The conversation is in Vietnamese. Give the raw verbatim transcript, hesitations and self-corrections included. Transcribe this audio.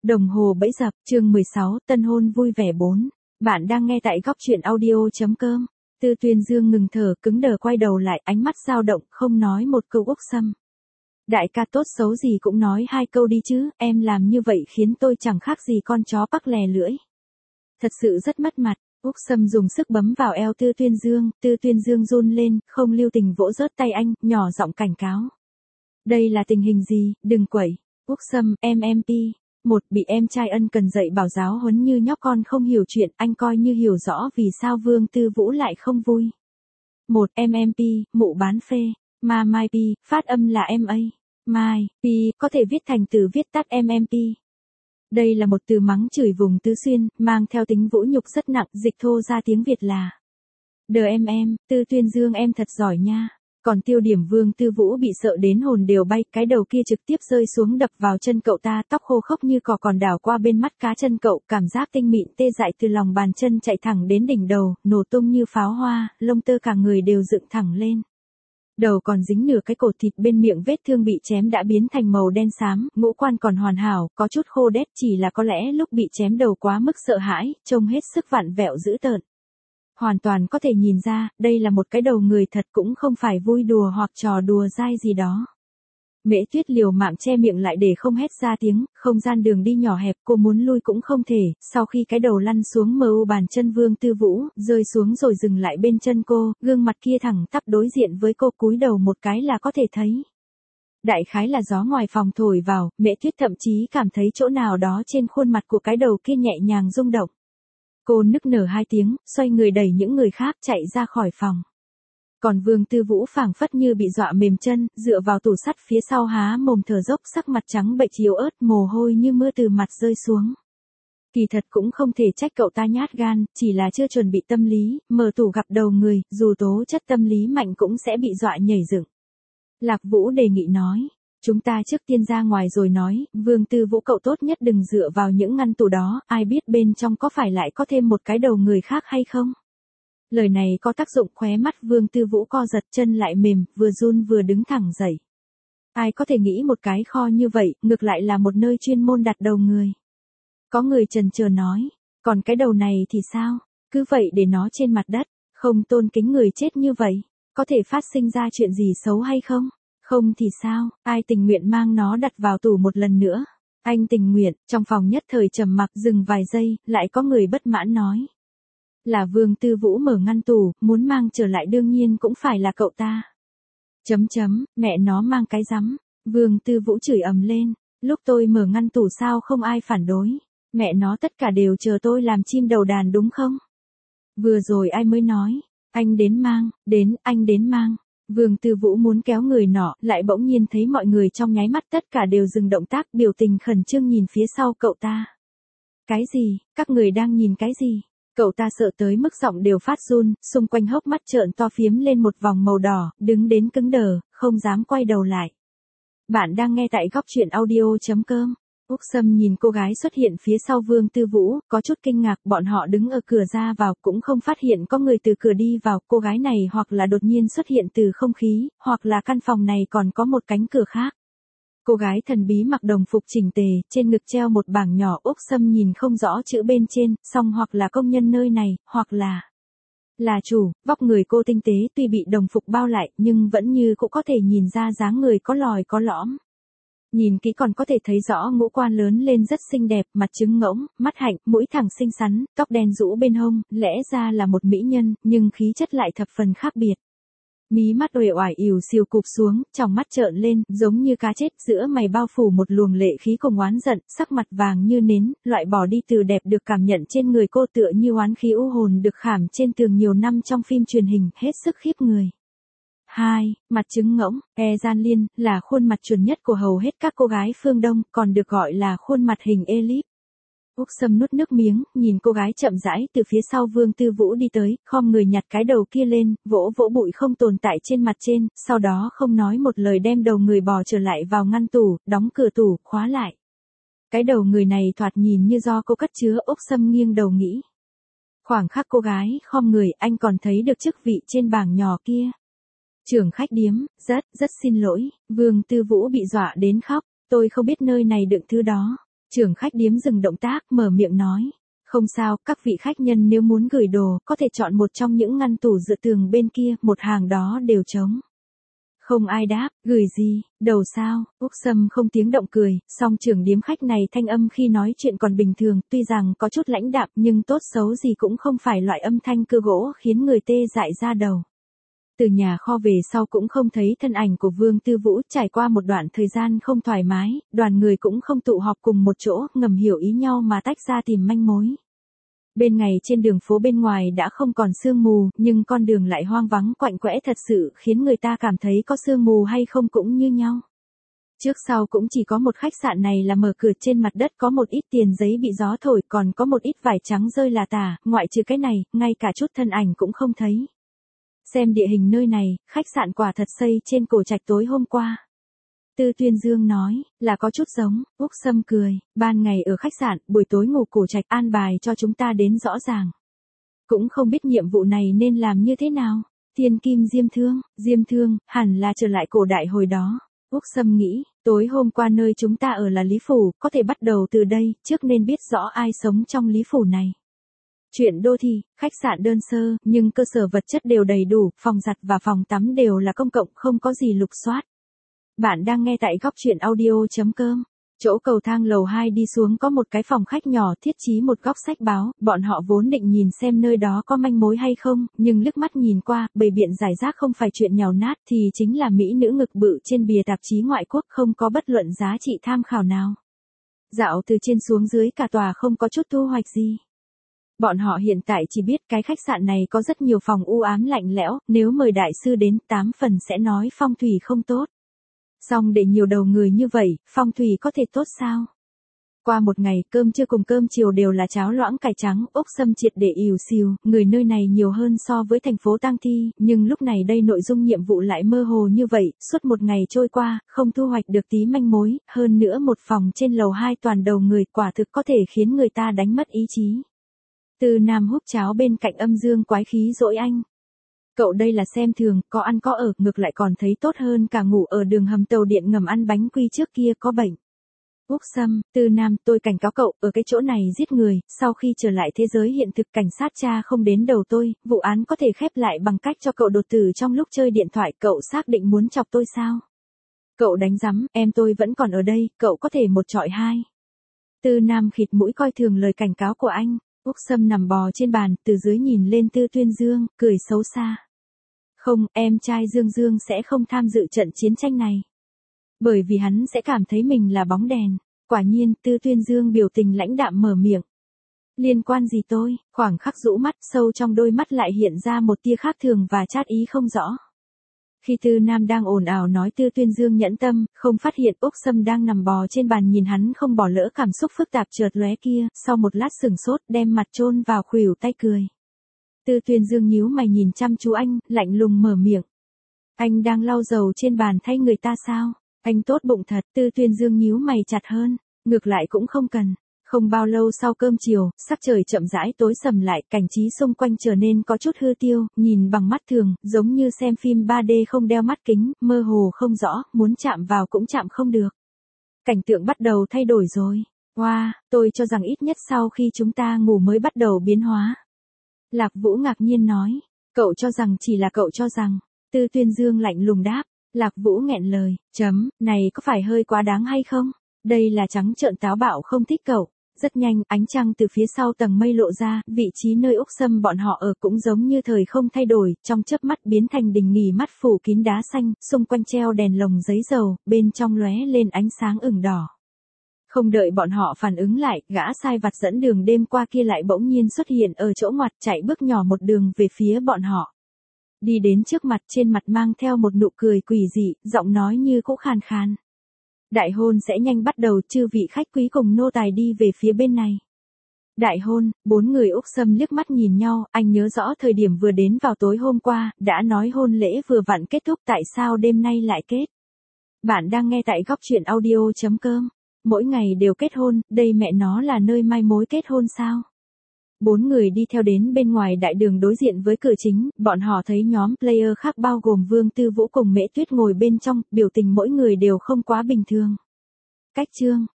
Đồng hồ bẫy dập, chương mười sáu, tân hôn vui vẻ bốn. Bạn đang nghe tại góc truyện audio.com. Tư Tuyên Dương ngừng thở, cứng đờ quay đầu lại, ánh mắt dao động, không nói một câu. Úc Sâm. Đại ca tốt xấu gì cũng nói hai câu đi chứ, em làm như vậy khiến tôi chẳng khác gì con chó bắc lè lưỡi. Thật sự rất mất mặt. Úc Sâm dùng sức bấm vào eo Tư Tuyên Dương, Tư Tuyên Dương run lên, không lưu tình vỗ rớt tay anh, nhỏ giọng cảnh cáo. Đây là tình hình gì, đừng quẩy. Úc Sâm, em em pi. Một, bị em trai ân cần dạy bảo giáo huấn như nhóc con không hiểu chuyện, anh coi như hiểu rõ vì sao Vương Tư Vũ lại không vui. Một, em em pi, mụ bán phê. Ma mai pi, phát âm là em a. Mai, pi, có thể viết thành từ viết tắt em em pi. Đây là một từ mắng chửi vùng Tứ Xuyên, mang theo tính vũ nhục rất nặng, dịch thô ra tiếng Việt là. Đờ em em, Tư Tuyên Dương em thật giỏi nha. Còn tiêu điểm Vương Tư Vũ bị sợ đến hồn đều bay, cái đầu kia trực tiếp rơi xuống đập vào chân cậu ta, tóc khô khốc như cỏ còn đảo qua bên mắt cá chân cậu, cảm giác tinh mịn tê dại từ lòng bàn chân chạy thẳng đến đỉnh đầu, nổ tung như pháo hoa, lông tơ cả người đều dựng thẳng lên. Đầu còn dính nửa cái cột thịt, bên miệng vết thương bị chém đã biến thành màu đen xám, ngũ quan còn hoàn hảo, có chút khô đét, chỉ là có lẽ lúc bị chém đầu quá mức sợ hãi, trông hết sức vặn vẹo dữ tợn. Hoàn toàn có thể nhìn ra, đây là một cái đầu người thật, cũng không phải vui đùa hoặc trò đùa dai gì đó. Mễ Tuyết liều mạng che miệng lại để không hét ra tiếng, không gian đường đi nhỏ hẹp, cô muốn lui cũng không thể, sau khi cái đầu lăn xuống mờ u bàn chân Vương Tư Vũ, rơi xuống rồi dừng lại bên chân cô, gương mặt kia thẳng tắp đối diện với cô, cúi đầu một cái là có thể thấy. Đại khái là gió ngoài phòng thổi vào, Mễ Tuyết thậm chí cảm thấy chỗ nào đó trên khuôn mặt của cái đầu kia nhẹ nhàng rung động. Cô nức nở hai tiếng, xoay người đẩy những người khác chạy ra khỏi phòng. Còn Vương Tư Vũ phảng phất như bị dọa mềm chân, dựa vào tủ sắt phía sau há mồm thở dốc, sắc mặt trắng bệch yếu ớt, mồ hôi như mưa từ mặt rơi xuống. Kỳ thật cũng không thể trách cậu ta nhát gan, chỉ là chưa chuẩn bị tâm lý, mở tủ gặp đầu người, dù tố chất tâm lý mạnh cũng sẽ bị dọa nhảy dựng. Lạc Vũ đề nghị nói. Chúng ta trước tiên ra ngoài rồi nói, Vương Tư Vũ cậu tốt nhất đừng dựa vào những ngăn tủ đó, ai biết bên trong có phải lại có thêm một cái đầu người khác hay không. Lời này có tác dụng, khóe mắt Vương Tư Vũ co giật, chân lại mềm, vừa run vừa đứng thẳng dậy. Ai có thể nghĩ một cái kho như vậy, ngược lại là một nơi chuyên môn đặt đầu người. Có người chần chờ nói, còn cái đầu này thì sao, cứ vậy để nó trên mặt đất, không tôn kính người chết như vậy, có thể phát sinh ra chuyện gì xấu hay không? Không thì sao, ai tình nguyện mang nó đặt vào tủ một lần nữa? Anh tình nguyện. Trong phòng nhất thời trầm mặc, dừng vài giây, lại có người bất mãn nói. Là Vương Tư Vũ mở ngăn tủ, muốn mang trở lại đương nhiên cũng phải là cậu ta. Chấm chấm, mẹ nó mang cái rắm. Vương Tư Vũ chửi ầm lên, lúc tôi mở ngăn tủ sao không ai phản đối? Mẹ nó tất cả đều chờ tôi làm chim đầu đàn đúng không? Vừa rồi ai mới nói, anh đến mang, đến, anh đến mang. Vương Tư Vũ muốn kéo người nọ, lại bỗng nhiên thấy mọi người trong nháy mắt tất cả đều dừng động tác, biểu tình khẩn trương nhìn phía sau cậu ta. Cái gì, các người đang nhìn cái gì? Cậu ta sợ tới mức giọng đều phát run, xung quanh hốc mắt trợn to phiếm lên một vòng màu đỏ, đứng đến cứng đờ, không dám quay đầu lại. Bạn đang nghe tại góc truyện audio.com. Úc Sâm nhìn cô gái xuất hiện phía sau Vương Tư Vũ, có chút kinh ngạc, bọn họ đứng ở cửa ra vào cũng không phát hiện có người từ cửa đi vào, cô gái này hoặc là đột nhiên xuất hiện từ không khí, hoặc là căn phòng này còn có một cánh cửa khác. Cô gái thần bí mặc đồng phục chỉnh tề, trên ngực treo một bảng nhỏ, Úc Sâm nhìn không rõ chữ bên trên, song hoặc là công nhân nơi này, hoặc là là chủ, vóc người cô tinh tế, tuy bị đồng phục bao lại, nhưng vẫn như cũng có thể nhìn ra dáng người có lòi có lõm. Nhìn kỹ còn có thể thấy rõ ngũ quan lớn lên rất xinh đẹp, mặt trứng ngỗng, mắt hạnh, mũi thẳng xinh xắn, tóc đen rũ bên hông, lẽ ra là một mỹ nhân, nhưng khí chất lại thập phần khác biệt. Mí mắt uể oải ỉu xìu cụp xuống, tròng mắt trợn lên, giống như cá chết, giữa mày bao phủ một luồng lệ khí cùng oán giận, sắc mặt vàng như nến, loại bỏ đi từ đẹp được cảm nhận trên người cô, tựa như oán khí u hồn được khảm trên tường nhiều năm trong phim truyền hình, hết sức khiếp người. Hai, mặt trứng ngỗng, e gian liên, là khuôn mặt chuẩn nhất của hầu hết các cô gái phương Đông, còn được gọi là khuôn mặt hình elip. Úc Sâm nuốt nước miếng, nhìn cô gái chậm rãi từ phía sau Vương Tư Vũ đi tới, khom người nhặt cái đầu kia lên, vỗ vỗ bụi không tồn tại trên mặt trên, sau đó không nói một lời đem đầu người bò trở lại vào ngăn tủ, đóng cửa tủ, khóa lại. Cái đầu người này thoạt nhìn như do cô cất chứa, Úc Sâm nghiêng đầu nghĩ. Khoảng khắc cô gái khom người, anh còn thấy được chức vị trên bảng nhỏ kia. Trưởng khách điếm, rất, rất xin lỗi, Vương Tư Vũ bị dọa đến khóc, tôi không biết nơi này đựng thứ đó. Trưởng khách điếm dừng động tác, mở miệng nói. Không sao, các vị khách nhân nếu muốn gửi đồ, có thể chọn một trong những ngăn tủ dựa tường bên kia, một hàng đó đều trống. Không ai đáp, gửi gì, đầu sao, Úc Sâm không tiếng động cười, song trưởng điếm khách này thanh âm khi nói chuyện còn bình thường, tuy rằng có chút lãnh đạm nhưng tốt xấu gì cũng không phải loại âm thanh cưa gỗ khiến người tê dại ra đầu. Từ nhà kho về sau cũng không thấy thân ảnh của Vương Tư Vũ, trải qua một đoạn thời gian không thoải mái, đoàn người cũng không tụ họp cùng một chỗ, ngầm hiểu ý nhau mà tách ra tìm manh mối. Bên ngày trên đường phố bên ngoài đã không còn sương mù, nhưng con đường lại hoang vắng quạnh quẽ thật sự khiến người ta cảm thấy có sương mù hay không cũng như nhau. Trước sau cũng chỉ có một khách sạn này là mở cửa, trên mặt đất có một ít tiền giấy bị gió thổi, còn có một ít vải trắng rơi là tả, ngoại trừ cái này, ngay cả chút thân ảnh cũng không thấy. Xem địa hình nơi này, khách sạn quả thật xây trên cổ trạch tối hôm qua. Tư Tuyên Dương nói, là có chút giống, Úc Sâm cười, ban ngày ở khách sạn, buổi tối ngủ cổ trạch, an bài cho chúng ta đến rõ ràng. Cũng không biết nhiệm vụ này nên làm như thế nào. Thiên kim diêm thương, diêm thương, hẳn là trở lại cổ đại hồi đó. Úc Sâm nghĩ, tối hôm qua nơi chúng ta ở là Lý Phủ, có thể bắt đầu từ đây, trước nên biết rõ ai sống trong Lý Phủ này. Chuyện đô thị, khách sạn đơn sơ, nhưng cơ sở vật chất đều đầy đủ, phòng giặt và phòng tắm đều là công cộng, không có gì lục soát. Bạn đang nghe tại góc chuyện audio chấm com. Chỗ cầu thang lầu hai đi xuống có một cái phòng khách nhỏ thiết trí một góc sách báo, bọn họ vốn định nhìn xem nơi đó có manh mối hay không, nhưng liếc mắt nhìn qua, bày biện giải rác không phải chuyện nhàu nát thì chính là mỹ nữ ngực bự trên bìa tạp chí ngoại quốc, không có bất luận giá trị tham khảo nào. Dạo từ trên xuống dưới cả tòa không có chút thu hoạch gì. Bọn họ hiện tại chỉ biết cái khách sạn này có rất nhiều phòng u ám lạnh lẽo, nếu mời đại sư đến tám phần sẽ nói phong thủy không tốt. Xong để nhiều đầu người như vậy, phong thủy có thể tốt sao? Qua một ngày, cơm trưa cùng cơm chiều đều là cháo loãng cải trắng, Úc Sâm triệt để ỉu xìu, người nơi này nhiều hơn so với thành phố Tang Thi, nhưng lúc này đây nội dung nhiệm vụ lại mơ hồ như vậy, suốt một ngày trôi qua, không thu hoạch được tí manh mối, hơn nữa một phòng trên lầu hai toàn đầu người, quả thực có thể khiến người ta đánh mất ý chí. Từ Nam húp cháo bên cạnh âm dương quái khí dỗi anh. Cậu đây là xem thường, có ăn có ở, ngược lại còn thấy tốt hơn cả ngủ ở đường hầm tàu điện ngầm ăn bánh quy trước kia có bệnh. Úc Sâm, Từ Nam, tôi cảnh cáo cậu, ở cái chỗ này giết người, sau khi trở lại thế giới hiện thực cảnh sát tra không đến đầu tôi, vụ án có thể khép lại bằng cách cho cậu đột tử trong lúc chơi điện thoại, cậu xác định muốn chọc tôi sao? Cậu đánh rắm, em tôi vẫn còn ở đây, cậu có thể một chọi hai. Từ Nam khịt mũi coi thường lời cảnh cáo của anh. Úc Sâm nằm bò trên bàn, từ dưới nhìn lên Tư Tuyên Dương, cười xấu xa. Không, em trai Dương Dương sẽ không tham dự trận chiến tranh này. Bởi vì hắn sẽ cảm thấy mình là bóng đèn. Quả nhiên, Tư Tuyên Dương biểu tình lãnh đạm mở miệng. Liên quan gì tôi, khoảng khắc rũ mắt, sâu trong đôi mắt lại hiện ra một tia khác thường và chát ý không rõ. Khi Tư Nam đang ồn ào nói Tư Tuyên Dương nhẫn tâm, không phát hiện Úc Sâm đang nằm bò trên bàn nhìn hắn không bỏ lỡ cảm xúc phức tạp chợt lóe kia, sau một lát sừng sốt đem mặt chôn vào khuỷu tay cười. Tư Tuyên Dương nhíu mày nhìn chăm chú anh, lạnh lùng mở miệng. Anh đang lau dầu trên bàn thay người ta sao? Anh tốt bụng thật, Tư Tuyên Dương nhíu mày chặt hơn, ngược lại cũng không cần. Không bao lâu sau cơm chiều, sắc trời chậm rãi tối sầm lại, cảnh trí xung quanh trở nên có chút hư tiêu, nhìn bằng mắt thường, giống như xem phim ba D không đeo mắt kính, mơ hồ không rõ, muốn chạm vào cũng chạm không được. Cảnh tượng bắt đầu thay đổi rồi. Wow, tôi cho rằng ít nhất sau khi chúng ta ngủ mới bắt đầu biến hóa. Lạc Vũ ngạc nhiên nói, cậu cho rằng chỉ là cậu cho rằng. Tư Tuyên Dương lạnh lùng đáp, Lạc Vũ nghẹn lời, chấm, này có phải hơi quá đáng hay không? Đây là trắng trợn táo bạo không thích cậu. Rất nhanh, ánh trăng từ phía sau tầng mây lộ ra, vị trí nơi Úc Sâm bọn họ ở cũng giống như thời không thay đổi, trong chớp mắt biến thành đình nghỉ mắt phủ kín đá xanh, xung quanh treo đèn lồng giấy dầu, bên trong lóe lên ánh sáng ửng đỏ. Không đợi bọn họ phản ứng lại, gã sai vặt dẫn đường đêm qua kia lại bỗng nhiên xuất hiện ở chỗ ngoặt, chạy bước nhỏ một đường về phía bọn họ. Đi đến trước mặt, trên mặt mang theo một nụ cười quỷ dị, giọng nói như cũ khàn khàn. Đại hôn sẽ nhanh bắt đầu, chư vị khách quý cùng nô tài đi về phía bên này. Đại hôn, bốn người Úc Sâm liếc mắt nhìn nhau, anh nhớ rõ thời điểm vừa đến vào tối hôm qua, đã nói hôn lễ vừa vặn kết thúc, tại sao đêm nay lại kết. Bạn đang nghe tại góc chuyện audio chấm com. Mỗi ngày đều kết hôn, đây mẹ nó là nơi mai mối kết hôn sao? Bốn người đi theo đến bên ngoài đại đường đối diện với cửa chính, bọn họ thấy nhóm player khác bao gồm Vương Tư Vũ cùng Mễ Tuyết ngồi bên trong, biểu tình mỗi người đều không quá bình thường. Cách chương,